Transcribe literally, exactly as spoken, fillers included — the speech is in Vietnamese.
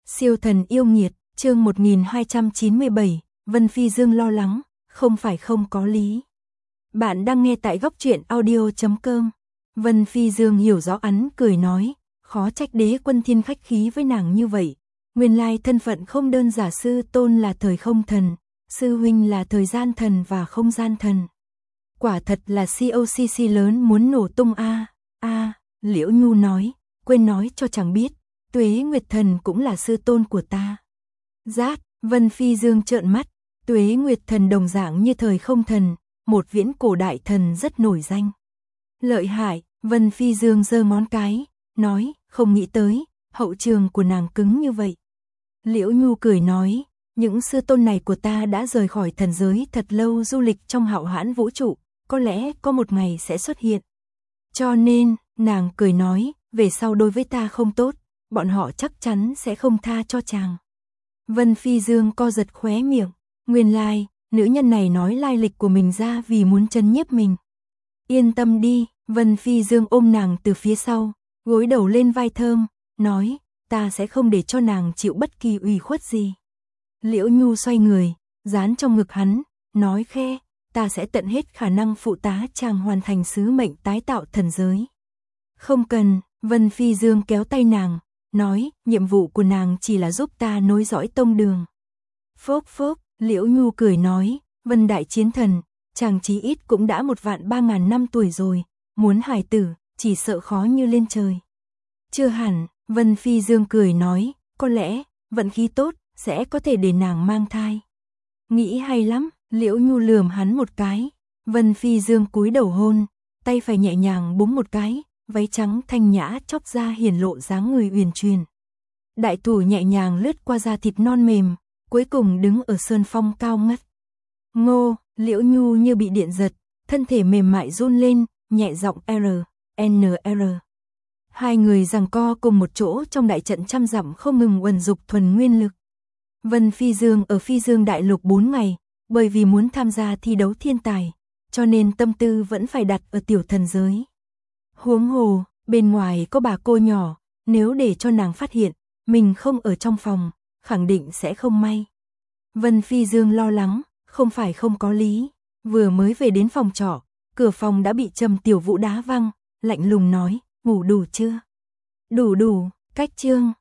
Siêu thần yêu nghiệt, chương một nghìn hai trăm chín mươi bảy, Vân Phi Dương lo lắng, không phải không có lý. Bạn đang nghe tại góc truyện audio chấm com. Vân Phi Dương hiểu rõ ắn cười nói, khó trách Đế Quân Thiên khách khí với nàng như vậy. Nguyên lai thân phận không đơn giả, sư tôn là thời không thần, sư huynh là thời gian thần và không gian thần. Quả thật là xê o xê xê lớn muốn nổ tung a. A, Liễu Nhu nói, quên nói cho chàng biết, Tuế Nguyệt Thần cũng là sư tôn của ta. Rát, Vân Phi Dương trợn mắt, Tuế Nguyệt Thần đồng dạng như thời không thần, một viễn cổ đại thần rất nổi danh. Lợi hại, Vân Phi Dương giơ ngón cái, nói, không nghĩ tới, hậu trường của nàng cứng như vậy. Liễu Nhu cười nói, những sư tôn này của ta đã rời khỏi thần giới thật lâu, du lịch trong hạo hãn vũ trụ, có lẽ có một ngày sẽ xuất hiện. Cho nên, nàng cười nói, về sau đối với ta không tốt, bọn họ chắc chắn sẽ không tha cho chàng. Vân Phi Dương co giật khóe miệng, nguyên lai, nữ nhân này nói lai lịch của mình ra vì muốn trấn nhiếp mình. Yên tâm đi, Vân Phi Dương ôm nàng từ phía sau, gối đầu lên vai thơm, nói, ta sẽ không để cho nàng chịu bất kỳ ủy khuất gì. Liễu Nhu xoay người, dán trong ngực hắn, nói khe, ta sẽ tận hết khả năng phụ tá chàng hoàn thành sứ mệnh tái tạo thần giới. Không cần, Vân Phi Dương kéo tay nàng, nói, nhiệm vụ của nàng chỉ là giúp ta nối dõi tông đường. Phốc phốc, Liễu Nhu cười nói, Vân Đại Chiến Thần, chàng chí ít cũng đã một vạn ba ngàn năm tuổi rồi, muốn hài tử, chỉ sợ khó như lên trời. Chưa hẳn, Vân Phi Dương cười nói, có lẽ, vận khí tốt, sẽ có thể để nàng mang thai. Nghĩ hay lắm, Liễu Nhu lườm hắn một cái, Vân Phi Dương cúi đầu hôn, tay phải nhẹ nhàng búng một cái, váy trắng thanh nhã chóc ra hiển lộ dáng người uyển chuyển. Đại thủ nhẹ nhàng lướt qua da thịt non mềm, cuối cùng đứng ở sơn phong cao ngất. Ngô, Liễu Nhu như bị điện giật, thân thể mềm mại run lên, nhẹ giọng R, N R. Hai người giằng co cùng một chỗ trong đại trận trăm dặm không ngừng uẩn dục thuần nguyên lực. Vân Phi Dương ở Phi Dương Đại Lục bốn ngày, bởi vì muốn tham gia thi đấu thiên tài, cho nên tâm tư vẫn phải đặt ở tiểu thần giới. Huống hồ, bên ngoài có bà cô nhỏ, nếu để cho nàng phát hiện, mình không ở trong phòng, khẳng định sẽ không may. Vân Phi Dương lo lắng, không phải không có lý, vừa mới về đến phòng trọ, cửa phòng đã bị Trầm Tiểu Vũ đá văng, lạnh lùng nói, ngủ đủ chưa? Đủ đủ, cách chương.